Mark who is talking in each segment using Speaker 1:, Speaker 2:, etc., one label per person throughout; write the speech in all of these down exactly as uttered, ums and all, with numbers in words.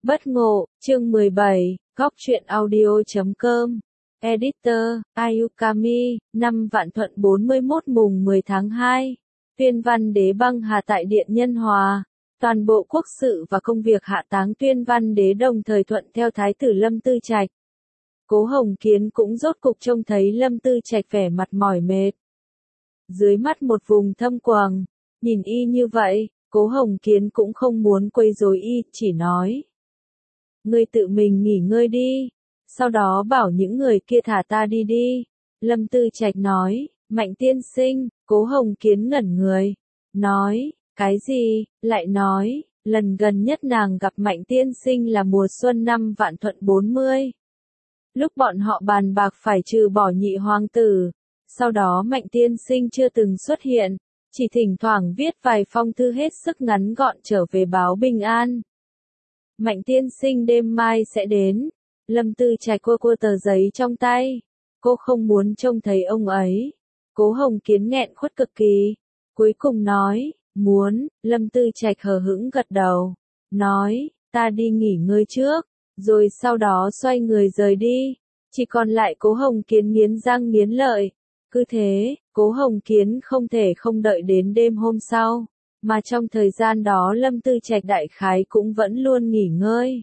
Speaker 1: Bất ngộ, chương mười bảy, góc truyện audio chấm com. Editor, Ayukami, năm Vạn Thuận bốn mươi mốt mùng mười tháng hai. Tuyên văn đế băng hà tại Điện Nhân Hòa. Toàn bộ quốc sự và công việc hạ táng tuyên văn đế đồng thời thuận theo Thái tử Lâm Tư Trạch. Cố Hồng Kiến cũng rốt cục trông thấy Lâm Tư Trạch vẻ mặt mỏi mệt. Dưới mắt một vùng thâm quầng, nhìn y như vậy, Cố Hồng Kiến cũng không muốn quấy rối y, chỉ nói. Ngươi tự mình nghỉ ngơi đi, sau đó bảo những người kia thả ta đi đi. Lâm Tư Trạch nói, Mạnh tiên sinh. Cố Hồng Kiến ngẩn người, nói, cái gì, lại nói, lần gần nhất nàng gặp Mạnh tiên sinh là mùa xuân năm Vạn Thuận bốn mươi. Lúc bọn họ bàn bạc phải trừ bỏ nhị hoàng tử, sau đó Mạnh tiên sinh chưa từng xuất hiện, chỉ thỉnh thoảng viết vài phong thư hết sức ngắn gọn trở về báo bình an. Mạnh tiên sinh đêm mai sẽ đến. Lâm Tư Trạch cua cua tờ giấy trong tay. Cô không muốn trông thấy ông ấy. Cố Hồng Kiến nghẹn khuất cực kỳ. Cuối cùng nói, muốn. Lâm Tư Trạch hờ hững gật đầu. Nói, ta đi nghỉ ngơi trước. Rồi sau đó xoay người rời đi. Chỉ còn lại Cố Hồng Kiến nghiến răng nghiến lợi. Cứ thế, Cố Hồng Kiến không thể không đợi đến đêm hôm sau. Mà trong thời gian đó Lâm Tư Trạch đại khái cũng vẫn luôn nghỉ ngơi.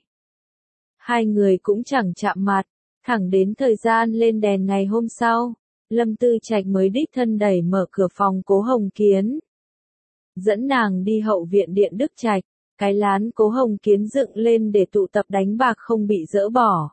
Speaker 1: Hai người cũng chẳng chạm mặt, thẳng đến thời gian lên đèn ngày hôm sau, Lâm Tư Trạch mới đích thân đẩy mở cửa phòng Cố Hồng Kiến. Dẫn nàng đi hậu viện Điện Đức Trạch, cái lán Cố Hồng Kiến dựng lên để tụ tập đánh bạc không bị dỡ bỏ.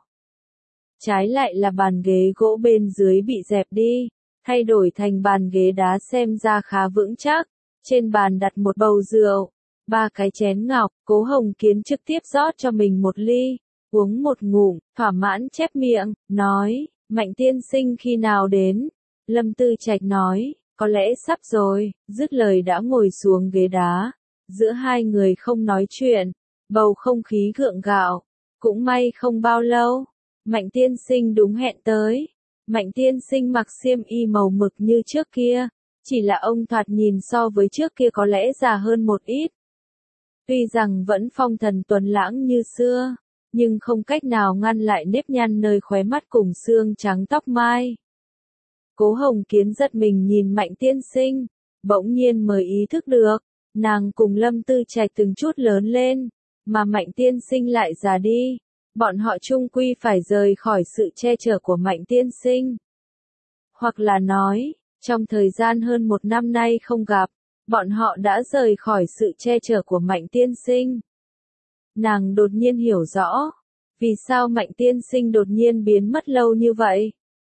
Speaker 1: Trái lại là bàn ghế gỗ bên dưới bị dẹp đi, thay đổi thành bàn ghế đá xem ra khá vững chắc. Trên bàn đặt một bầu rượu, ba cái chén ngọc. Cố Hồng Kiến trực tiếp rót cho mình một ly, uống một ngụm, thỏa mãn chép miệng, nói, Mạnh tiên sinh khi nào đến? Lâm Tư Trạch nói, có lẽ sắp rồi, dứt lời đã ngồi xuống ghế đá. Giữa hai người không nói chuyện, bầu không khí gượng gạo. Cũng may không bao lâu, Mạnh tiên sinh đúng hẹn tới. Mạnh tiên sinh mặc xiêm y màu mực như trước kia. Chỉ là ông thoạt nhìn so với trước kia có lẽ già hơn một ít. Tuy rằng vẫn phong thần tuấn lãng như xưa, nhưng không cách nào ngăn lại nếp nhăn nơi khóe mắt cùng xương trắng tóc mai. Cố Hồng Kiến giật mình nhìn Mạnh tiên sinh, bỗng nhiên mới ý thức được, nàng cùng Lâm Tư Trạch từng chút lớn lên, mà Mạnh tiên sinh lại già đi, bọn họ chung quy phải rời khỏi sự che chở của Mạnh tiên sinh. Hoặc là nói, trong thời gian hơn một năm nay không gặp, bọn họ đã rời khỏi sự che chở của Mạnh tiên sinh. Nàng đột nhiên hiểu rõ, vì sao Mạnh tiên sinh đột nhiên biến mất lâu như vậy.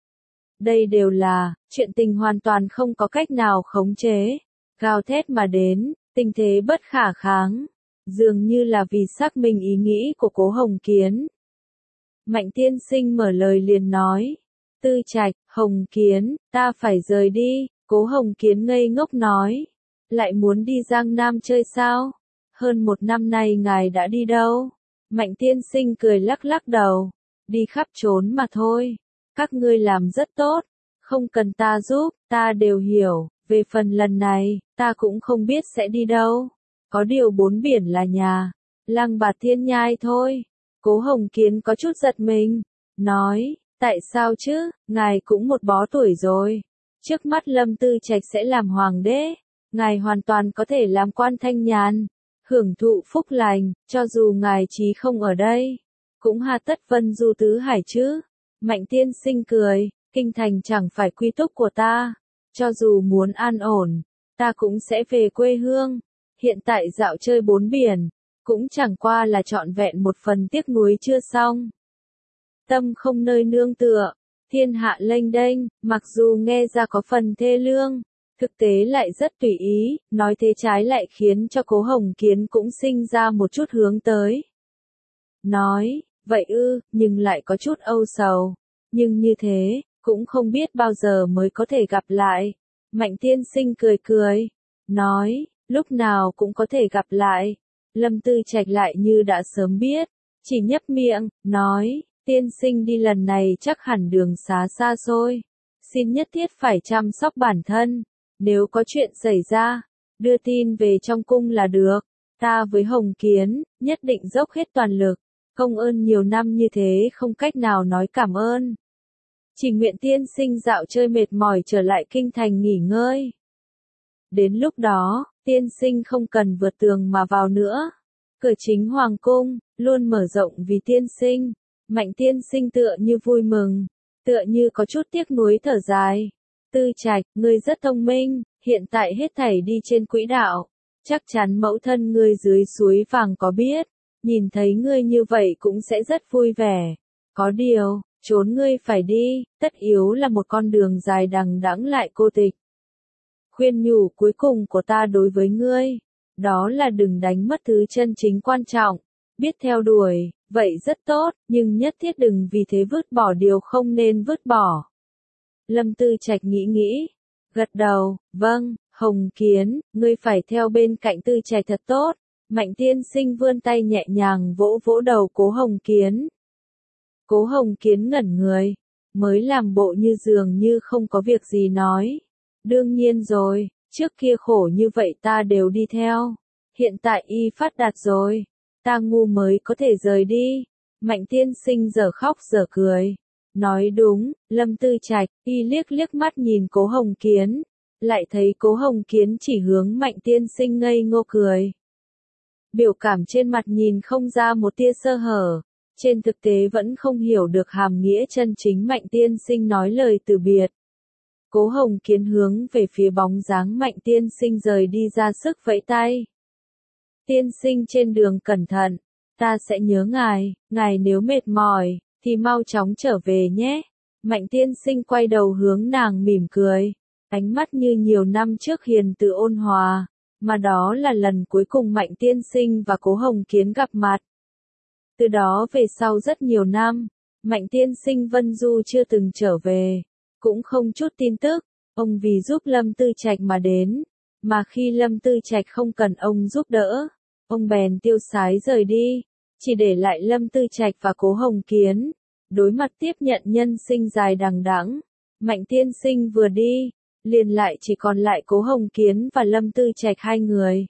Speaker 1: Đây đều là chuyện tình hoàn toàn không có cách nào khống chế, gào thét mà đến, tình thế bất khả kháng, dường như là vì xác minh ý nghĩ của Cố Hồng Kiến. Mạnh tiên sinh mở lời liền nói, Tư Trạch, Hồng Kiến, ta phải rời đi. Cố Hồng Kiến ngây ngốc nói, lại muốn đi Giang Nam chơi sao? Hơn một năm nay ngài đã đi đâu? Mạnh tiên sinh cười lắc lắc đầu, đi khắp trốn mà thôi. Các ngươi làm rất tốt, không cần ta giúp, ta đều hiểu. Về phần lần này, ta cũng không biết sẽ đi đâu. Có điều bốn biển là nhà, Lăng Bạt Thiên Nhai thôi. Cố Hồng Kiến có chút giật mình, nói, tại sao chứ, ngài cũng một bó tuổi rồi. Trước mắt Lâm Tư Trạch sẽ làm hoàng đế, ngài hoàn toàn có thể làm quan thanh nhàn, hưởng thụ phúc lành, cho dù ngài chí không ở đây, cũng hà tất vân du tứ hải chứ. Mạnh tiên sinh cười, kinh thành chẳng phải quy túc của ta, cho dù muốn an ổn, ta cũng sẽ về quê hương. Hiện tại dạo chơi bốn biển, cũng chẳng qua là trọn vẹn một phần tiếc nuối chưa xong. Tâm không nơi nương tựa, thiên hạ lênh đênh, mặc dù nghe ra có phần thê lương, thực tế lại rất tùy ý, nói thế trái lại khiến cho Cố Hồng Kiến cũng sinh ra một chút hướng tới. Nói, vậy ư, nhưng lại có chút âu sầu, nhưng như thế, cũng không biết bao giờ mới có thể gặp lại. Mạnh tiên sinh cười cười, nói, lúc nào cũng có thể gặp lại. Lâm Tư Trạch lại như đã sớm biết, chỉ nhấp miệng, nói, tiên sinh đi lần này chắc hẳn đường xá xa xôi, xin nhất thiết phải chăm sóc bản thân, nếu có chuyện xảy ra, đưa tin về trong cung là được, ta với Hồng Kiến, nhất định dốc hết toàn lực, Công ơn nhiều năm như thế không cách nào nói cảm ơn. Chỉ nguyện tiên sinh dạo chơi mệt mỏi trở lại kinh thành nghỉ ngơi. Đến lúc đó, tiên sinh không cần vượt tường mà vào nữa. Cửa chính hoàng cung, luôn mở rộng vì tiên sinh. Mạnh tiên sinh tựa như vui mừng, tựa như có chút tiếc nuối thở dài. Tư Trạch, ngươi rất thông minh, hiện tại hết thảy đi trên quỹ đạo. Chắc chắn mẫu thân ngươi dưới suối vàng có biết, nhìn thấy ngươi như vậy cũng sẽ rất vui vẻ. Có điều, trốn ngươi phải đi, tất yếu là một con đường dài đằng đẵng lại cô tịch. Khuyên nhủ cuối cùng của ta đối với ngươi, đó là đừng đánh mất thứ chân chính quan trọng. Biết theo đuổi, vậy rất tốt, nhưng nhất thiết đừng vì thế vứt bỏ điều không nên vứt bỏ. Lâm Tư Trạch nghĩ nghĩ, gật đầu, vâng, Hồng Kiến, ngươi phải theo bên cạnh Tư Trạch thật tốt. Mạnh tiên sinh vươn tay nhẹ nhàng vỗ vỗ đầu Cố Hồng Kiến. Cố Hồng Kiến ngẩn người, mới làm bộ như dường như không có việc gì nói. Đương nhiên rồi, trước kia khổ như vậy ta đều đi theo. Hiện tại y phát đạt rồi, ta ngu mới có thể rời đi. Mạnh tiên sinh giờ khóc giờ cười. Nói đúng, Lâm Tư Trạch, y liếc liếc mắt nhìn Cố Hồng Kiến. Lại thấy Cố Hồng Kiến chỉ hướng Mạnh tiên sinh ngây ngô cười. Biểu cảm trên mặt nhìn không ra một tia sơ hở. Trên thực tế vẫn không hiểu được hàm nghĩa chân chính Mạnh tiên sinh nói lời từ biệt. Cố Hồng Kiến hướng về phía bóng dáng Mạnh tiên sinh rời đi ra sức vẫy tay. Tiên sinh trên đường cẩn thận, ta sẽ nhớ ngài, ngài nếu mệt mỏi, thì mau chóng trở về nhé. Mạnh tiên sinh quay đầu hướng nàng mỉm cười, ánh mắt như nhiều năm trước hiền từ ôn hòa, mà đó là lần cuối cùng Mạnh tiên sinh và Cố Hồng Kiến gặp mặt. Từ đó về sau rất nhiều năm, Mạnh tiên sinh Vân Du chưa từng trở về, cũng không chút tin tức, ông vì giúp Lâm Tư Trạch mà đến, mà khi Lâm Tư Trạch không cần ông giúp đỡ, ông bèn tiêu sái rời đi, chỉ để lại Lâm Tư Trạch và Cố Hồng Kiến, đối mặt tiếp nhận nhân sinh dài đằng đẵng. Mạnh tiên sinh vừa đi, liền lại chỉ còn lại Cố Hồng Kiến và Lâm Tư Trạch hai người.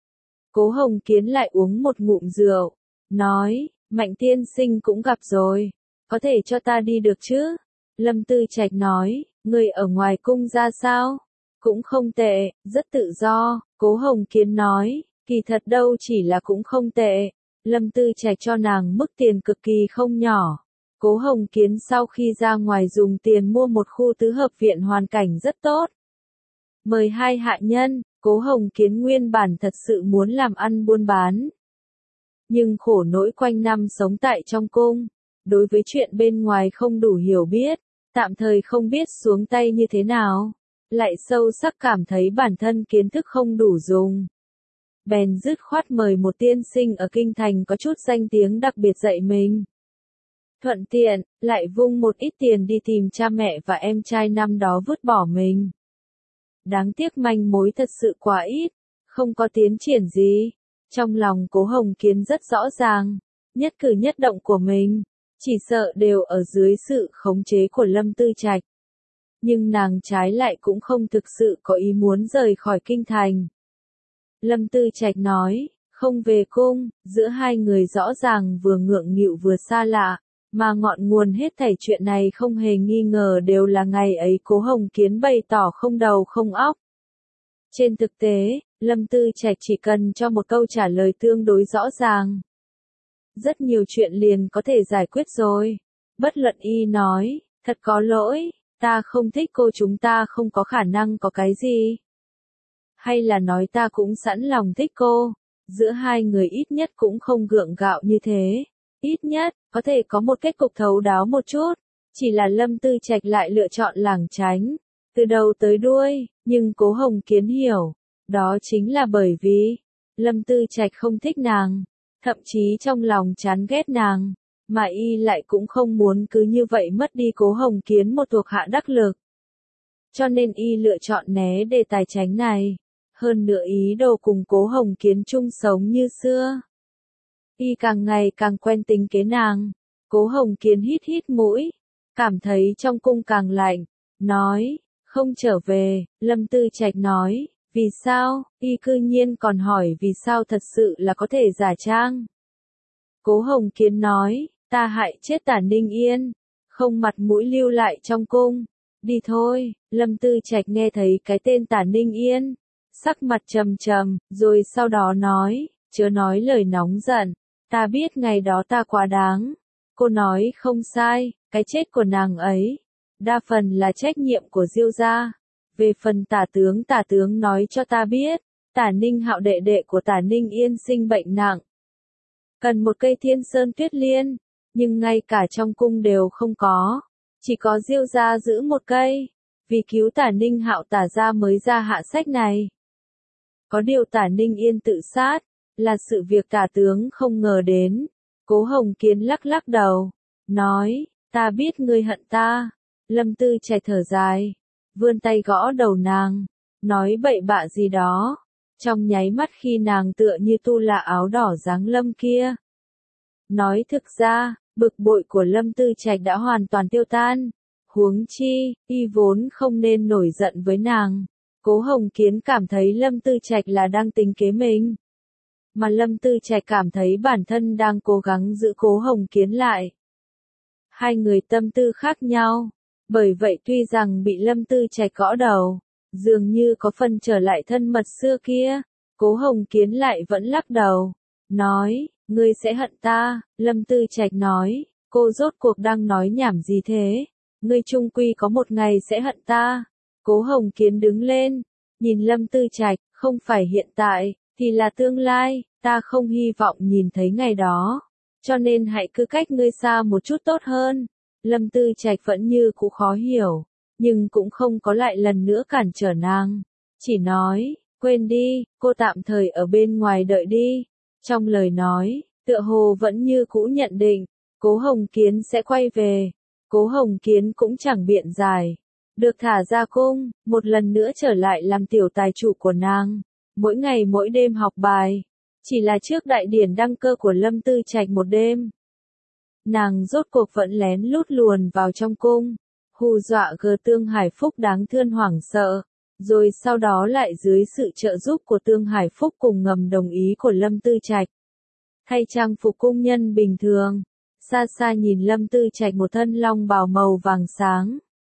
Speaker 1: Cố Hồng Kiến lại uống một ngụm rượu, nói, Mạnh tiên sinh cũng gặp rồi, có thể cho ta đi được chứ? Lâm Tư Trạch nói, người ở ngoài cung ra sao? Cũng không tệ, rất tự do. Cố Hồng Kiến nói, kỳ thật đâu chỉ là cũng không tệ. Lâm Tư Trạch cho nàng mức tiền cực kỳ không nhỏ. Cố Hồng Kiến sau khi ra ngoài dùng tiền mua một khu tứ hợp viện hoàn cảnh rất tốt. Mời hai hạ nhân, Cố Hồng Kiến nguyên bản thật sự muốn làm ăn buôn bán. Nhưng khổ nỗi quanh năm sống tại trong cung, đối với chuyện bên ngoài không đủ hiểu biết, tạm thời không biết xuống tay như thế nào, lại sâu sắc cảm thấy bản thân kiến thức không đủ dùng. Bèn dứt khoát mời một tiên sinh ở kinh thành có chút danh tiếng đặc biệt dạy mình. Thuận tiện, lại vung một ít tiền đi tìm cha mẹ và em trai năm đó vứt bỏ mình. Đáng tiếc manh mối thật sự quá ít, không có tiến triển gì. Trong lòng Cố Hồng Kiến rất rõ ràng, nhất cử nhất động của mình, chỉ sợ đều ở dưới sự khống chế của Lâm Tư Trạch. Nhưng nàng trái lại cũng không thực sự có ý muốn rời khỏi kinh thành. Lâm Tư Trạch nói, không về cung, giữa hai người rõ ràng vừa ngượng nghịu vừa xa lạ, mà ngọn nguồn hết thảy chuyện này không hề nghi ngờ đều là ngày ấy Cố Hồng Kiến bày tỏ không đầu không óc. Trên thực tế, Lâm Tư Trạch chỉ cần cho một câu trả lời tương đối rõ ràng. Rất nhiều chuyện liền có thể giải quyết rồi. Bất luận y nói, thật có lỗi, ta không thích cô, chúng ta không có khả năng có cái gì. Hay là nói ta cũng sẵn lòng thích cô, giữa hai người ít nhất cũng không gượng gạo như thế. Ít nhất, có thể có một kết cục thấu đáo một chút. Chỉ là Lâm Tư Trạch lại lựa chọn lảng tránh, từ đầu tới đuôi, nhưng Cố Hồng Kiến hiểu, đó chính là bởi vì Lâm Tư Trạch không thích nàng, thậm chí trong lòng chán ghét nàng, mà y lại cũng không muốn cứ như vậy mất đi Cố Hồng Kiến một thuộc hạ đắc lực. Cho nên y lựa chọn né đề tài tránh này, hơn nữa ý đồ cùng Cố Hồng Kiến chung sống như xưa. Y càng ngày càng quen tính kế nàng. Cố Hồng Kiến hít hít mũi, cảm thấy trong cung càng lạnh, nói, không trở về. Lâm Tư Trạch nói, vì sao? Y cư nhiên còn hỏi vì sao, thật sự là có thể giả trang. Cố Hồng Kiến nói, ta hại chết Tả Ninh Yên, không mặt mũi lưu lại trong cung, đi thôi. Lâm Tư Trạch nghe thấy cái tên Tả Ninh Yên, sắc mặt trầm trầm, rồi sau đó nói, chớ nói lời nóng giận, ta biết ngày đó ta quá đáng. Cô nói không sai, cái chết của nàng ấy, đa phần là trách nhiệm của Diêu gia. Về phần Tả tướng Tả tướng nói cho ta biết, Tả Ninh Hạo đệ đệ của Tả Ninh Yên sinh bệnh nặng, cần một cây Thiên Sơn Tuyết Liên, nhưng ngay cả trong cung đều không có, chỉ có Diêu gia giữ một cây, vì cứu Tả Ninh Hạo Tả gia mới ra hạ sách này. Có điều Tả Ninh Yên tự sát, là sự việc Tả tướng không ngờ đến. Cố Hồng Kiến lắc lắc đầu, nói, ta biết ngươi hận ta. Lâm Tư Trạch thở dài, vươn tay gõ đầu nàng, nói bậy bạ gì đó. Trong nháy mắt khi nàng tựa như tu la áo đỏ dáng lâm kia. Nói thực ra, bực bội của Lâm Tư Trạch đã hoàn toàn tiêu tan. Huống chi, y vốn không nên nổi giận với nàng. Cố Hồng Kiến cảm thấy Lâm Tư Trạch là đang tính kế mình. Mà Lâm Tư Trạch cảm thấy bản thân đang cố gắng giữ Cố Hồng Kiến lại. Hai người tâm tư khác nhau. Bởi vậy tuy rằng bị Lâm Tư Trạch gõ đầu, dường như có phần trở lại thân mật xưa kia, Cố Hồng Kiến lại vẫn lắc đầu, nói, ngươi sẽ hận ta. Lâm Tư Trạch nói, cô rốt cuộc đang nói nhảm gì thế, ngươi chung quy có một ngày sẽ hận ta. Cố Hồng Kiến đứng lên, nhìn Lâm Tư Trạch, không phải hiện tại, thì là tương lai, ta không hy vọng nhìn thấy ngày đó, cho nên hãy cứ cách ngươi xa một chút tốt hơn. Lâm Tư Trạch vẫn như cũ khó hiểu, nhưng cũng không có lại lần nữa cản trở nàng, chỉ nói, quên đi, cô tạm thời ở bên ngoài đợi đi. Trong lời nói, tựa hồ vẫn như cũ nhận định, Cố Hồng Kiến sẽ quay về. Cố Hồng Kiến cũng chẳng biện giải, được thả ra cung, một lần nữa trở lại làm tiểu tài chủ của nàng, mỗi ngày mỗi đêm học bài, chỉ là trước đại điển đăng cơ của Lâm Tư Trạch một đêm. Nàng rốt cuộc vẫn lén lút luồn vào trong cung, hù dọa gờ Tương Hải Phúc đáng thương hoảng sợ, rồi sau đó lại dưới sự trợ giúp của Tương Hải Phúc cùng ngầm đồng ý của Lâm Tư Trạch, thay trang phục cung nhân bình thường, xa xa nhìn Lâm Tư Trạch một thân long bào màu vàng sáng.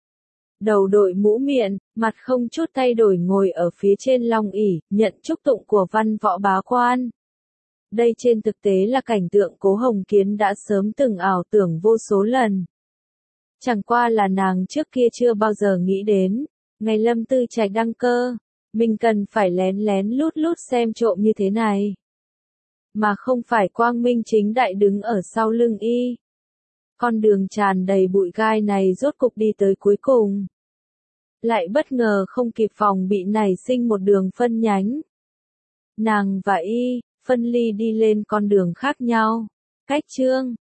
Speaker 1: Đầu đội mũ miện, mặt không chút thay đổi ngồi ở phía trên long ỷ, nhận chúc tụng của văn võ bá quan. Đây trên thực tế là cảnh tượng Cố Hồng Kiến đã sớm từng ảo tưởng vô số lần. Chẳng qua là nàng trước kia chưa bao giờ nghĩ đến, ngày Lâm Tư Trạch đăng cơ, mình cần phải lén lén lút lút xem trộm như thế này. Mà không phải quang minh chính đại đứng ở sau lưng y. Con đường tràn đầy bụi gai này rốt cục đi tới cuối cùng. Lại bất ngờ không kịp phòng bị nảy sinh một đường phân nhánh. Nàng và y, phân ly đi lên con đường khác nhau. Cách chương